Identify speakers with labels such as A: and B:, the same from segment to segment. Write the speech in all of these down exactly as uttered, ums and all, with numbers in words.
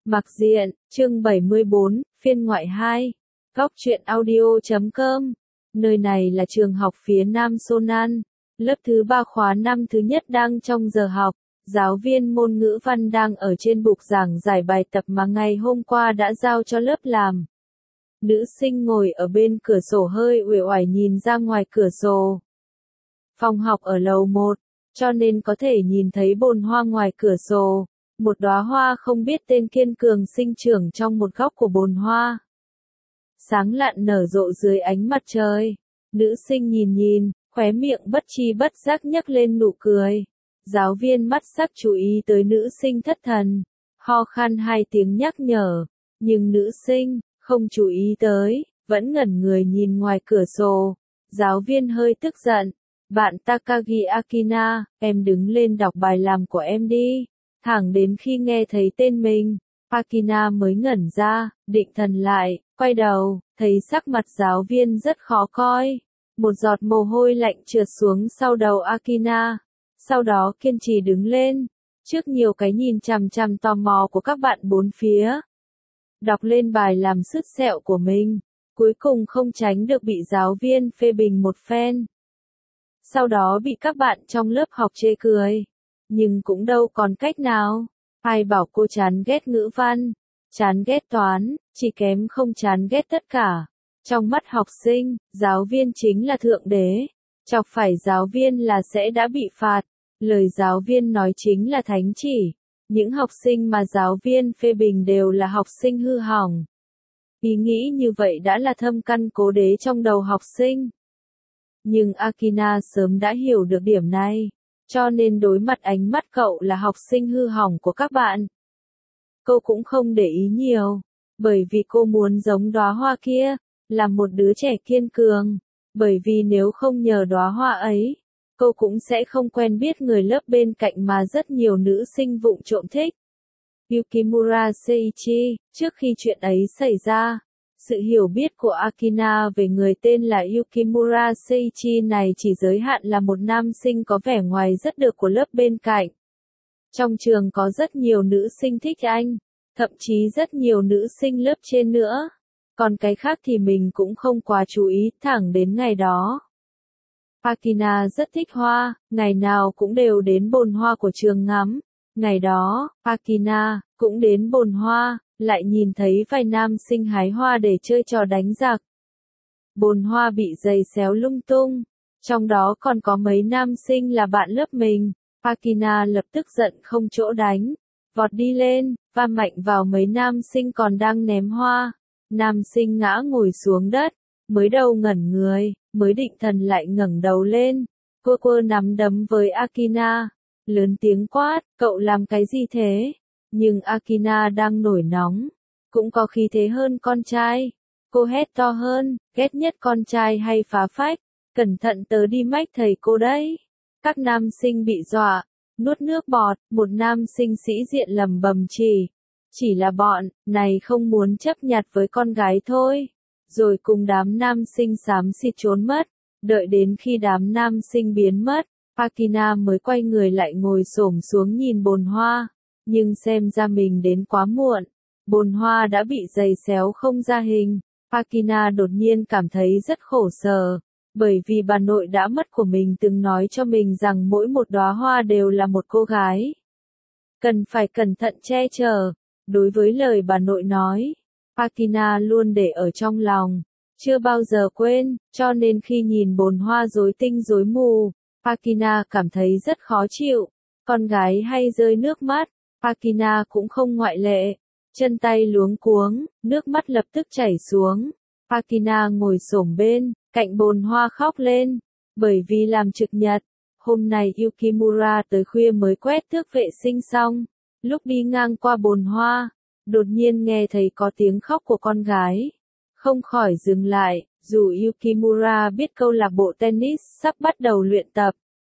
A: Mặc diện, chương bảy mươi bốn, phiên ngoại hai. Góc truyện audio chấm com. Nơi này là trường học phía Nam Sonan. Lớp thứ ba khóa năm thứ nhất đang trong giờ học. Giáo viên môn ngữ văn đang ở trên bục giảng giải bài tập mà ngày hôm qua đã giao cho lớp làm. Nữ sinh ngồi ở bên cửa sổ hơi uể oải nhìn ra ngoài cửa sổ. Phòng học ở lầu một, cho nên có thể nhìn thấy bồn hoa ngoài cửa sổ. Một đóa hoa không biết tên kiên cường sinh trưởng trong một góc của bồn hoa. Sáng lạn nở rộ dưới ánh mặt trời. Nữ sinh nhìn nhìn, khóe miệng bất chi bất giác nhấc lên nụ cười. Giáo viên mắt sắc chú ý tới nữ sinh thất thần. Ho khan hai tiếng nhắc nhở. Nhưng nữ sinh, không chú ý tới, vẫn ngẩn người nhìn ngoài cửa sổ. Giáo viên hơi tức giận. Bạn Takagi Akina, em đứng lên đọc bài làm của em đi. Thẳng đến khi nghe thấy tên mình, Akina mới ngẩn ra, định thần lại, quay đầu, thấy sắc mặt giáo viên rất khó coi. Một giọt mồ hôi lạnh trượt xuống sau đầu Akina. Sau đó kiên trì đứng lên, trước nhiều cái nhìn chằm chằm tò mò của các bạn bốn phía. Đọc lên bài làm sứt sẹo của mình, cuối cùng không tránh được bị giáo viên phê bình một phen. Sau đó bị các bạn trong lớp học chê cười. Nhưng cũng đâu còn cách nào. Ai bảo cô chán ghét ngữ văn, chán ghét toán, chỉ kém không chán ghét tất cả. Trong mắt học sinh, giáo viên chính là thượng đế. Chọc phải giáo viên là sẽ đã bị phạt. Lời giáo viên nói chính là thánh chỉ. Những học sinh mà giáo viên phê bình đều là học sinh hư hỏng. Ý nghĩ như vậy đã là thâm căn cố đế trong đầu học sinh. Nhưng Akina sớm đã hiểu được điểm này. Cho nên đối mặt ánh mắt cậu là học sinh hư hỏng của các bạn, cô cũng không để ý nhiều, bởi vì cô muốn giống đóa hoa kia, là một đứa trẻ kiên cường, bởi vì nếu không nhờ đóa hoa ấy, cô cũng sẽ không quen biết người lớp bên cạnh mà rất nhiều nữ sinh vụng trộm thích. Yukimura Seiichi, trước khi chuyện ấy xảy ra, sự hiểu biết của Akina về người tên là Yukimura Seiichi này chỉ giới hạn là một nam sinh có vẻ ngoài rất được của lớp bên cạnh. Trong trường có rất nhiều nữ sinh thích anh, thậm chí rất nhiều nữ sinh lớp trên nữa. Còn cái khác thì mình cũng không quá chú ý, thẳng đến ngày đó. Akina rất thích hoa, ngày nào cũng đều đến bồn hoa của trường ngắm. Ngày đó, Akina cũng đến bồn hoa, lại nhìn thấy vài nam sinh hái hoa để chơi trò đánh giặc. Bồn hoa bị giày xéo lung tung, trong đó còn có mấy nam sinh là bạn lớp mình. Akina lập tức giận không chỗ đánh, vọt đi lên, va mạnh vào mấy nam sinh còn đang ném hoa. Nam sinh ngã ngồi xuống đất, mới đầu ngẩn người, mới định thần lại ngẩng đầu lên, quơ quơ nắm đấm với Akina, lớn tiếng quát, cậu làm cái gì thế? Nhưng Akina đang nổi nóng, cũng có khí thế hơn con trai. Cô hét to hơn, ghét nhất con trai hay phá phách, cẩn thận tớ đi mách thầy cô đấy. Các nam sinh bị dọa, nuốt nước bọt, một nam sinh sĩ diện lầm bầm chỉ. Chỉ là bọn này không muốn chấp nhặt với con gái thôi. Rồi cùng đám nam sinh xám xịt trốn mất. Đợi đến khi đám nam sinh biến mất, Akina mới quay người lại ngồi xổm xuống nhìn bồn hoa. Nhưng xem ra mình đến quá muộn. Bồn hoa đã bị giày xéo không ra hình. Akina đột nhiên cảm thấy rất khổ sở. Bởi vì bà nội đã mất của mình từng nói cho mình rằng mỗi một đóa hoa đều là một cô gái. Cần phải cẩn thận che chở. Đối với lời bà nội nói, Akina luôn để ở trong lòng, chưa bao giờ quên, cho nên khi nhìn bồn hoa rối tinh rối mù, Akina cảm thấy rất khó chịu. Con gái hay rơi nước mắt, Akina cũng không ngoại lệ. Chân tay luống cuống, nước mắt lập tức chảy xuống. Akina ngồi xổm bên, cạnh bồn hoa khóc lên. Bởi vì làm trực nhật, hôm nay Yukimura tới khuya mới quét tước vệ sinh xong. Lúc đi ngang qua bồn hoa, đột nhiên nghe thấy có tiếng khóc của con gái. Không khỏi dừng lại, dù Yukimura biết câu lạc bộ tennis sắp bắt đầu luyện tập.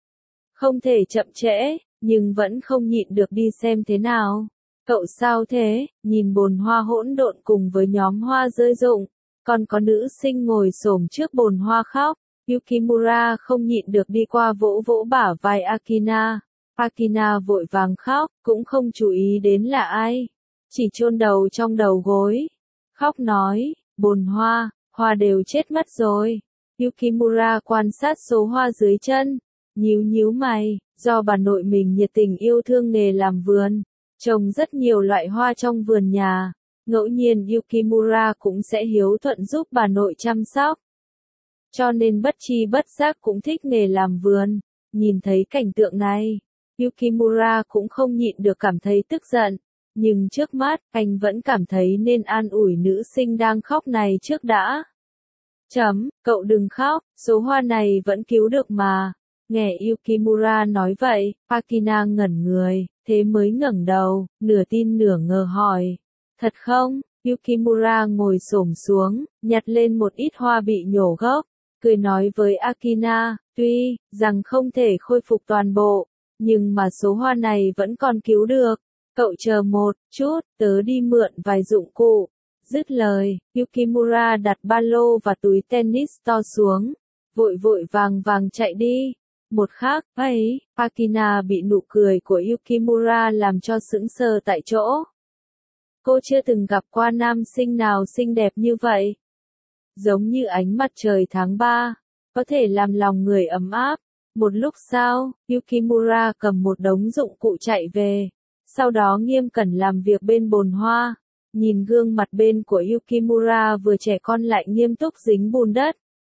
A: Không thể chậm trễ, nhưng vẫn không nhịn được đi xem thế nào. Cậu sao thế? Nhìn bồn hoa hỗn độn cùng với nhóm hoa rơi rụng, còn có nữ sinh ngồi xổm trước bồn hoa khóc. Yukimura không nhịn được đi qua vỗ vỗ bả vai Akina. Akina vội vàng khóc, cũng không chú ý đến là ai. chỉ chôn đầu trong đầu gối, khóc nói, bồn hoa, hoa đều chết mất rồi. Yukimura quan sát số hoa dưới chân, nhíu nhíu mày, do bà nội mình nhiệt tình yêu thương nghề làm vườn, trồng rất nhiều loại hoa trong vườn nhà, ngẫu nhiên Yukimura cũng sẽ hiếu thuận giúp bà nội chăm sóc. Cho nên bất chi bất giác cũng thích nghề làm vườn, nhìn thấy cảnh tượng này, Yukimura cũng không nhịn được cảm thấy tức giận, nhưng trước mắt, anh vẫn cảm thấy nên an ủi nữ sinh đang khóc này trước đã. Chấm, cậu đừng khóc, số hoa này vẫn cứu được mà. Nghe Yukimura nói vậy, Akina ngẩn người, thế mới ngẩng đầu, nửa tin nửa ngờ hỏi. Thật không? Yukimura ngồi xổm xuống, nhặt lên một ít hoa bị nhổ gốc, cười nói với Akina, tuy rằng không thể khôi phục toàn bộ, nhưng mà số hoa này vẫn còn cứu được. Cậu chờ một chút, tớ đi mượn vài dụng cụ. Dứt lời, Yukimura đặt ba lô và túi tennis to xuống, vội vội vàng vàng chạy đi. Một khắc, ấy, Akina bị nụ cười của Yukimura làm cho sững sờ tại chỗ. Cô chưa từng gặp qua nam sinh nào xinh đẹp như vậy. Giống như ánh mặt trời tháng ba, có thể làm lòng người ấm áp. Một lúc sau, Yukimura cầm một đống dụng cụ chạy về, sau đó nghiêm cẩn làm việc bên bồn hoa. Nhìn gương mặt bên của Yukimura vừa trẻ con lại nghiêm túc dính bùn đất.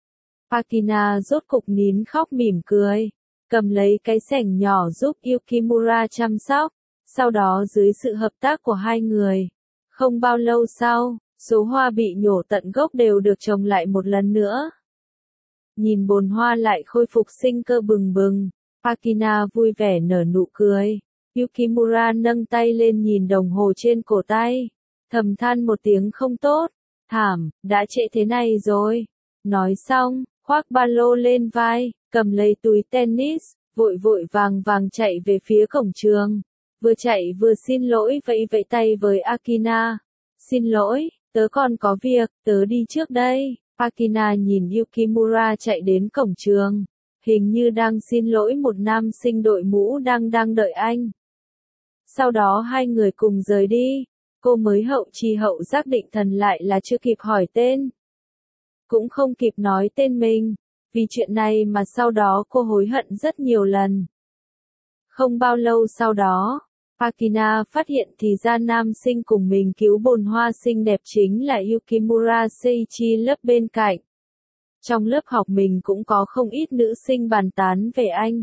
A: Akina rốt cục nín khóc mỉm cười, cầm lấy cái xẻng nhỏ giúp Yukimura chăm sóc, sau đó dưới sự hợp tác của hai người, không bao lâu sau, số hoa bị nhổ tận gốc đều được trồng lại một lần nữa. Nhìn bồn hoa lại khôi phục sinh cơ bừng bừng, Akina vui vẻ nở nụ cười. Yukimura nâng tay lên nhìn đồng hồ trên cổ tay, thầm than một tiếng không tốt, thảm, đã trễ thế này rồi. Nói xong, khoác ba lô lên vai, cầm lấy túi tennis, vội vội vàng vàng chạy về phía cổng trường. Vừa chạy vừa xin lỗi vẫy vẫy tay với Akina. Xin lỗi, tớ còn có việc, tớ đi trước đây. Akina nhìn Yukimura chạy đến cổng trường, hình như đang xin lỗi một nam sinh đội mũ đang đang đợi anh. Sau đó hai người cùng rời đi, cô mới hậu chi hậu giác định thần lại là chưa kịp hỏi tên. Cũng không kịp nói tên mình, vì chuyện này mà sau đó cô hối hận rất nhiều lần. Không bao lâu sau đó, Akina phát hiện thì ra nam sinh cùng mình cứu bồn hoa xinh đẹp chính là Yukimura Seiichi lớp bên cạnh. Trong lớp học mình cũng có không ít nữ sinh bàn tán về anh.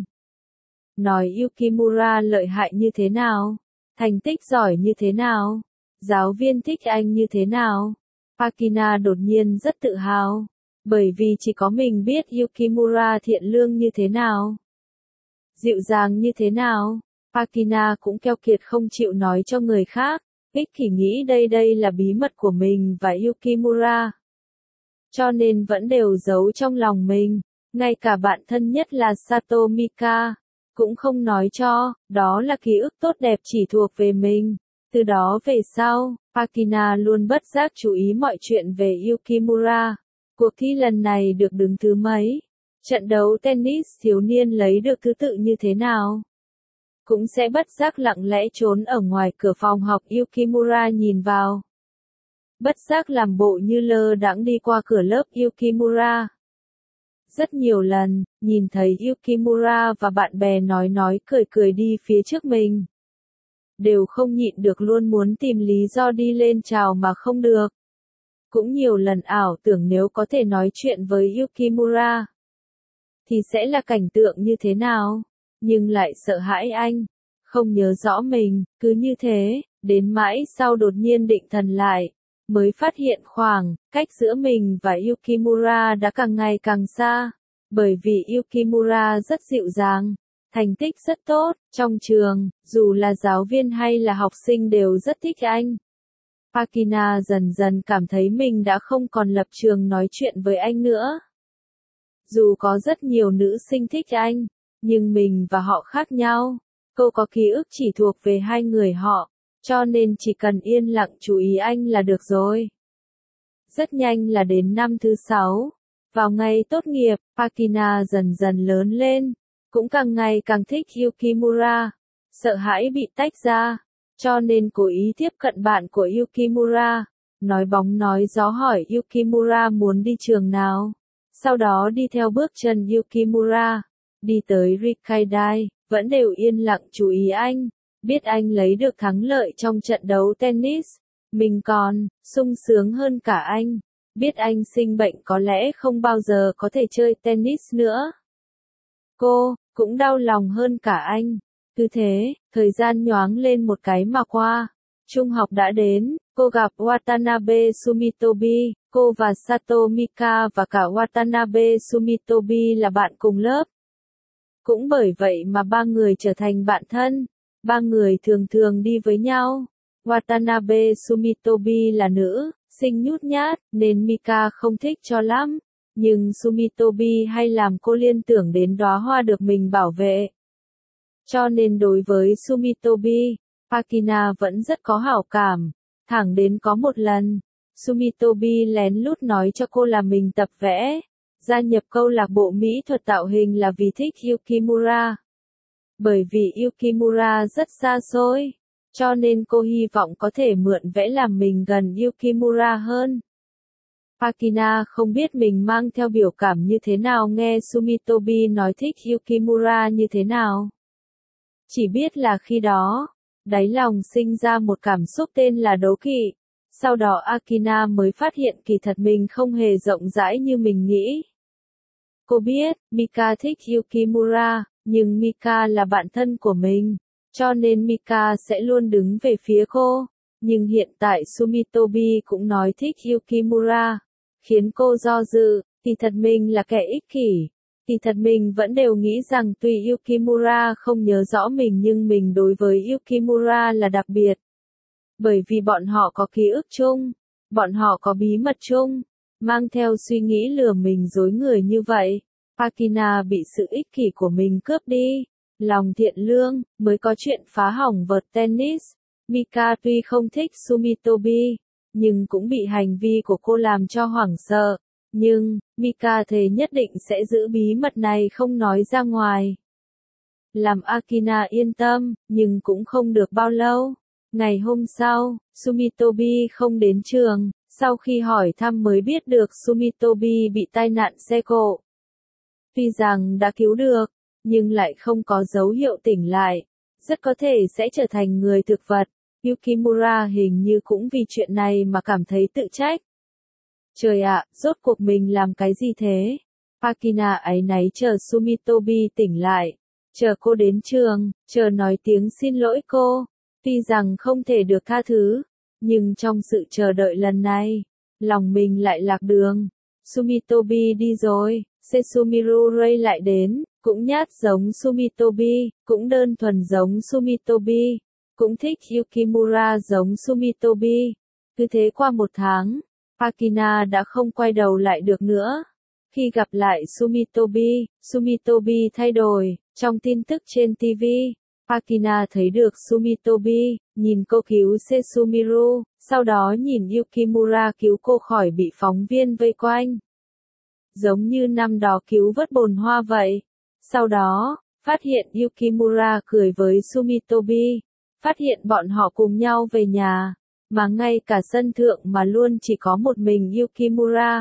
A: Nói Yukimura lợi hại như thế nào, thành tích giỏi như thế nào, giáo viên thích anh như thế nào. Akina đột nhiên rất tự hào, bởi vì chỉ có mình biết Yukimura thiện lương như thế nào, dịu dàng như thế nào. Akina cũng keo kiệt không chịu nói cho người khác, ích kỷ nghĩ đây đây là bí mật của mình và Yukimura. Cho nên vẫn đều giấu trong lòng mình, ngay cả bạn thân nhất là Sato Mika, cũng không nói cho, đó là ký ức tốt đẹp chỉ thuộc về mình. Từ đó về sau, Akina luôn bất giác chú ý mọi chuyện về Yukimura. Cuộc thi lần này được đứng thứ mấy? Trận đấu tennis thiếu niên lấy được thứ tự như thế nào? Cũng sẽ bất giác lặng lẽ trốn ở ngoài cửa phòng học Yukimura nhìn vào. Bất giác làm bộ như lơ đãng đi qua cửa lớp Yukimura. Rất nhiều lần, nhìn thấy Yukimura và bạn bè nói nói cười cười đi phía trước mình. Đều không nhịn được luôn muốn tìm lý do đi lên chào mà không được. Cũng nhiều lần ảo tưởng nếu có thể nói chuyện với Yukimura, thì sẽ là cảnh tượng như thế nào, nhưng lại sợ hãi anh, không nhớ rõ mình, cứ như thế, đến mãi sau đột nhiên định thần lại, mới phát hiện khoảng cách giữa mình và Yukimura đã càng ngày càng xa, bởi vì Yukimura rất dịu dàng, thành tích rất tốt, trong trường, dù là giáo viên hay là học sinh đều rất thích anh. Akina dần dần cảm thấy mình đã không còn lập trường nói chuyện với anh nữa. Dù có rất nhiều nữ sinh thích anh, nhưng mình và họ khác nhau, cô có ký ức chỉ thuộc về hai người họ, cho nên chỉ cần yên lặng chú ý anh là được rồi. Rất nhanh là đến năm thứ sáu, vào ngày tốt nghiệp, Akina dần dần lớn lên, cũng càng ngày càng thích Yukimura, sợ hãi bị tách ra, cho nên cố ý tiếp cận bạn của Yukimura, nói bóng nói gió hỏi Yukimura muốn đi trường nào. Sau đó đi theo bước chân Yukimura, đi tới Rikkaidai, vẫn đều yên lặng chú ý anh, biết anh lấy được thắng lợi trong trận đấu tennis. Mình còn sung sướng hơn cả anh, biết anh sinh bệnh có lẽ không bao giờ có thể chơi tennis nữa. Cô cũng đau lòng hơn cả anh. Cứ thế, thời gian nhoáng lên một cái mà qua. Trung học đã đến, cô gặp Watanabe Sumitobi, cô và Sato Mika và cả Watanabe Sumitobi là bạn cùng lớp. Cũng bởi vậy mà ba người trở thành bạn thân, ba người thường thường đi với nhau. Watanabe Sumitobi là nữ, xinh nhút nhát, nên Mika không thích cho lắm, nhưng Sumitobi hay làm cô liên tưởng đến đóa hoa được mình bảo vệ. Cho nên đối với Sumitobi, Akina vẫn rất có hảo cảm, thẳng đến có một lần, Sumitobi lén lút nói cho cô là mình tập vẽ, gia nhập câu lạc bộ mỹ thuật tạo hình là vì thích Yukimura. Bởi vì Yukimura rất xa xôi, cho nên cô hy vọng có thể mượn vẽ làm mình gần Yukimura hơn. Akina không biết mình mang theo biểu cảm như thế nào nghe Sumitobi nói thích Yukimura như thế nào. Chỉ biết là khi đó, đáy lòng sinh ra một cảm xúc tên là đố kỵ. Sau đó Akina mới phát hiện kỳ thật mình không hề rộng rãi như mình nghĩ. Cô biết, Mika thích Yukimura, nhưng Mika là bạn thân của mình, cho nên Mika sẽ luôn đứng về phía cô. Nhưng hiện tại Sumitobi cũng nói thích Yukimura, khiến cô do dự, kỳ thật mình là kẻ ích kỷ. Kỳ thật mình vẫn đều nghĩ rằng tuy Yukimura không nhớ rõ mình nhưng mình đối với Yukimura là đặc biệt. Bởi vì bọn họ có ký ức chung, bọn họ có bí mật chung, mang theo suy nghĩ lừa mình dối người như vậy. Akina bị sự ích kỷ của mình cướp đi, lòng thiện lương, mới có chuyện phá hỏng vợt tennis. Mika tuy không thích Sumitobi, nhưng cũng bị hành vi của cô làm cho hoảng sợ. Nhưng, Mika thề nhất định sẽ giữ bí mật này không nói ra ngoài. Làm Akina yên tâm, nhưng cũng không được bao lâu. Ngày hôm sau, Sumitobi không đến trường, sau khi hỏi thăm mới biết được Sumitobi bị tai nạn xe cộ. Tuy rằng đã cứu được, nhưng lại không có dấu hiệu tỉnh lại, rất có thể sẽ trở thành người thực vật. Yukimura hình như cũng vì chuyện này mà cảm thấy tự trách. Trời ạ, rốt cuộc mình làm cái gì thế? Akina áy náy chờ Sumitobi tỉnh lại, chờ cô đến trường, chờ nói tiếng xin lỗi cô. Tuy rằng không thể được tha thứ, nhưng trong sự chờ đợi lần này, lòng mình lại lạc đường. Sumitobi đi rồi, Setsumiru Rei lại đến, cũng nhát giống Sumitobi, cũng đơn thuần giống Sumitobi, cũng thích Yukimura giống Sumitobi. Cứ thế qua một tháng, Akina đã không quay đầu lại được nữa. Khi gặp lại Sumitobi, Sumitobi thay đổi. Trong tin tức trên ti vi, Akina thấy được Sumitobi, nhìn cô cứu Setsumiru, sau đó nhìn Yukimura cứu cô khỏi bị phóng viên vây quanh. Giống như năm đó cứu vớt bồn hoa vậy. Sau đó, phát hiện Yukimura cười với Sumitobi, phát hiện bọn họ cùng nhau về nhà, mà ngay cả sân thượng mà luôn chỉ có một mình Yukimura.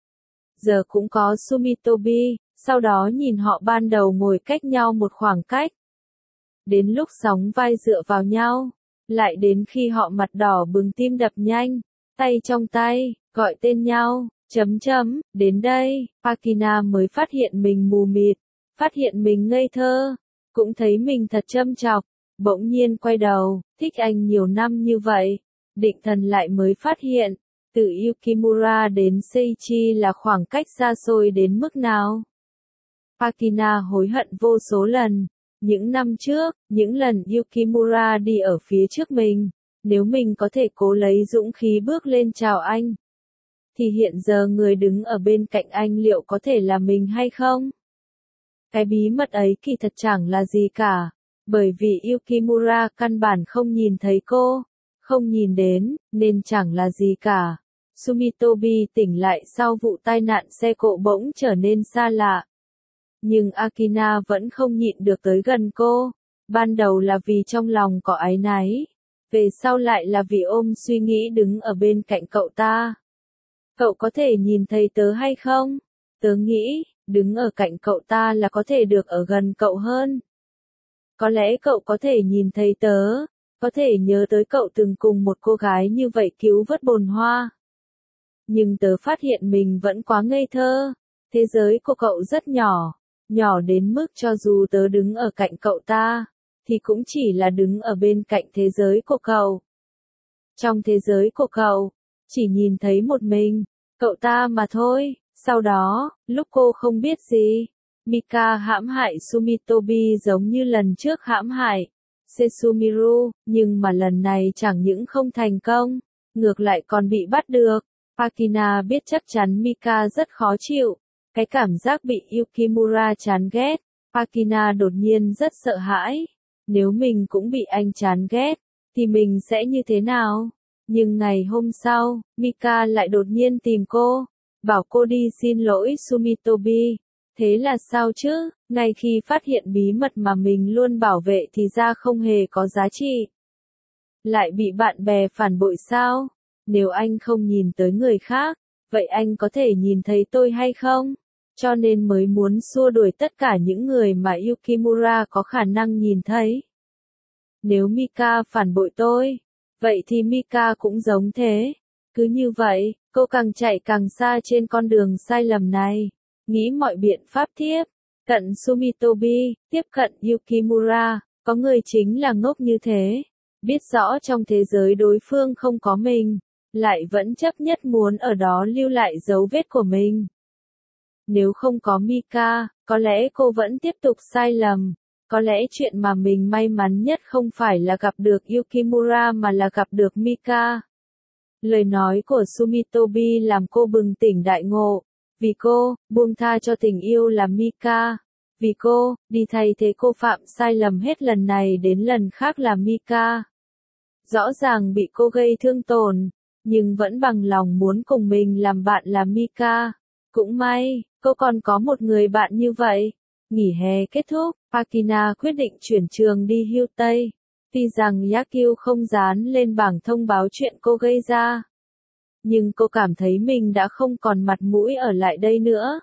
A: Giờ cũng có Sumitobi, sau đó nhìn họ ban đầu ngồi cách nhau một khoảng cách. Đến lúc sóng vai dựa vào nhau, lại đến khi họ mặt đỏ bừng tim đập nhanh, tay trong tay, gọi tên nhau, chấm chấm, đến đây, Akina mới phát hiện mình mù mịt, phát hiện mình ngây thơ, cũng thấy mình thật châm chọc, bỗng nhiên quay đầu, thích anh nhiều năm như vậy, định thần lại mới phát hiện, từ Yukimura đến Seiichi là khoảng cách xa xôi đến mức nào. Akina hối hận vô số lần. Những năm trước, những lần Yukimura đi ở phía trước mình, nếu mình có thể cố lấy dũng khí bước lên chào anh, thì hiện giờ người đứng ở bên cạnh anh liệu có thể là mình hay không? Cái bí mật ấy kỳ thật chẳng là gì cả, bởi vì Yukimura căn bản không nhìn thấy cô, không nhìn đến, nên chẳng là gì cả. Sumitobi tỉnh lại sau vụ tai nạn xe cộ bỗng trở nên xa lạ. Nhưng Akina vẫn không nhịn được tới gần cô. Ban đầu là vì trong lòng có áy náy. về sau lại là vì ôm suy nghĩ đứng ở bên cạnh cậu ta. Cậu có thể nhìn thấy tớ hay không? Tớ nghĩ, đứng ở cạnh cậu ta là có thể được ở gần cậu hơn. Có lẽ cậu có thể nhìn thấy tớ, có thể nhớ tới cậu từng cùng một cô gái như vậy cứu vớt bồn hoa. Nhưng tớ phát hiện mình vẫn quá ngây thơ, thế giới của cậu rất nhỏ, nhỏ đến mức cho dù tớ đứng ở cạnh cậu ta, thì cũng chỉ là đứng ở bên cạnh thế giới của cậu. Trong thế giới của cậu, chỉ nhìn thấy một mình, cậu ta mà thôi. Sau đó, lúc cô không biết gì, Mika hãm hại Sumitobi giống như lần trước hãm hại Setsumiru, nhưng mà lần này chẳng những không thành công, ngược lại còn bị bắt được. Akina biết chắc chắn Mika rất khó chịu, cái cảm giác bị Yukimura chán ghét. Akina đột nhiên rất sợ hãi, nếu mình cũng bị anh chán ghét, thì mình sẽ như thế nào? Nhưng ngày hôm sau, Mika lại đột nhiên tìm cô, bảo cô đi xin lỗi Sumitobi. Thế là sao chứ? Ngay khi phát hiện bí mật mà mình luôn bảo vệ thì ra không hề có giá trị. Lại bị bạn bè phản bội sao? Nếu anh không nhìn tới người khác, vậy anh có thể nhìn thấy tôi hay không? Cho nên mới muốn xua đuổi tất cả những người mà Yukimura có khả năng nhìn thấy. Nếu Mika phản bội tôi, vậy thì Mika cũng giống thế. Cứ như vậy, cô càng chạy càng xa trên con đường sai lầm này. Nghĩ mọi biện pháp tiếp cận Sumitobi, tiếp cận Yukimura, có người chính là ngốc như thế. Biết rõ trong thế giới đối phương không có mình, lại vẫn chấp nhất muốn ở đó lưu lại dấu vết của mình. Nếu không có Mika, có lẽ cô vẫn tiếp tục sai lầm. Có lẽ chuyện mà mình may mắn nhất không phải là gặp được Yukimura mà là gặp được Mika. Lời nói của Sumitobi làm cô bừng tỉnh đại ngộ. Vì cô, buông tha cho tình yêu là Mika. Vì cô, đi thay thế cô phạm sai lầm hết lần này đến lần khác là Mika. Rõ ràng bị cô gây thương tổn, nhưng vẫn bằng lòng muốn cùng mình làm bạn là Mika. Cũng may, cô còn có một người bạn như vậy. Nghỉ hè kết thúc, Akina quyết định chuyển trường đi hưu Tây. Tuy rằng Yakyu không dán lên bảng thông báo chuyện cô gây ra, nhưng cô cảm thấy mình đã không còn mặt mũi ở lại đây nữa.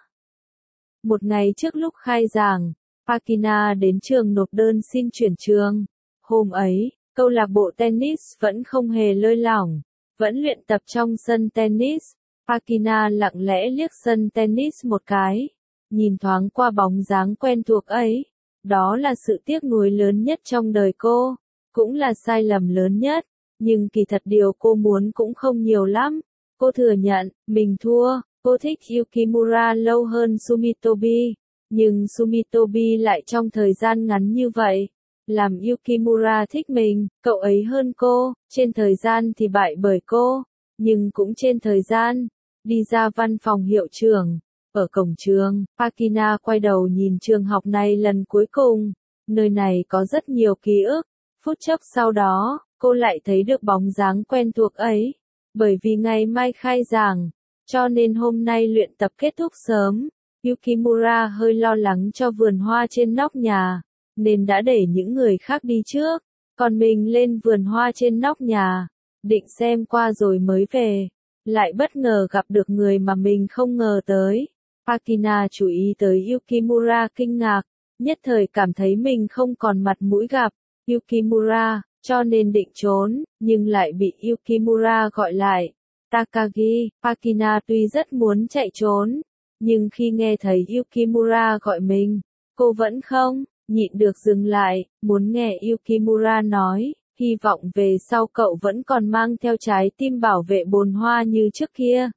A: Một ngày trước lúc khai giảng, Akina đến trường nộp đơn xin chuyển trường. Hôm ấy, câu lạc bộ tennis vẫn không hề lơi lỏng, vẫn luyện tập trong sân tennis. Akina lặng lẽ liếc sân tennis một cái, nhìn thoáng qua bóng dáng quen thuộc ấy. Đó là sự tiếc nuối lớn nhất trong đời cô, cũng là sai lầm lớn nhất, nhưng kỳ thật điều cô muốn cũng không nhiều lắm. Cô thừa nhận, mình thua, cô thích Yukimura lâu hơn Sumitobi, nhưng Sumitobi lại trong thời gian ngắn như vậy, làm Yukimura thích mình, cậu ấy hơn cô, trên thời gian thì bại bởi cô, nhưng cũng trên thời gian. Đi ra văn phòng hiệu trưởng, ở cổng trường, Akina quay đầu nhìn trường học này lần cuối cùng, nơi này có rất nhiều ký ức. Phút chốc sau đó, cô lại thấy được bóng dáng quen thuộc ấy. Bởi vì ngày mai khai giảng, cho nên hôm nay luyện tập kết thúc sớm. Yukimura hơi lo lắng cho vườn hoa trên nóc nhà, nên đã để những người khác đi trước, còn mình lên vườn hoa trên nóc nhà, định xem qua rồi mới về. Lại bất ngờ gặp được người mà mình không ngờ tới. Akina chú ý tới Yukimura kinh ngạc, nhất thời cảm thấy mình không còn mặt mũi gặp Yukimura, cho nên định trốn, nhưng lại bị Yukimura gọi lại. Takagi, Akina tuy rất muốn chạy trốn, nhưng khi nghe thấy Yukimura gọi mình, cô vẫn không nhịn được dừng lại, muốn nghe Yukimura nói, hy vọng về sau cậu vẫn còn mang theo trái tim bảo vệ bồn hoa như trước kia.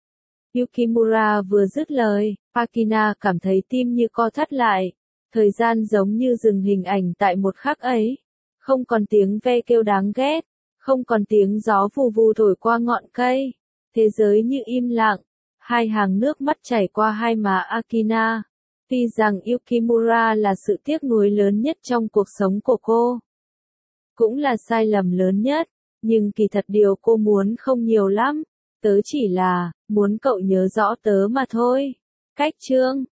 A: Yukimura vừa dứt lời, Akina cảm thấy tim như co thắt lại, thời gian giống như dừng hình ảnh tại một khắc ấy. Không còn tiếng ve kêu đáng ghét, không còn tiếng gió vù vù thổi qua ngọn cây, thế giới như im lặng. Hai hàng nước mắt chảy qua hai má Akina. Tuy rằng Yukimura là sự tiếc nuối lớn nhất trong cuộc sống của cô, cũng là sai lầm lớn nhất, nhưng kỳ thật điều cô muốn không nhiều lắm, tớ chỉ là muốn cậu nhớ rõ tớ mà thôi. Cách chương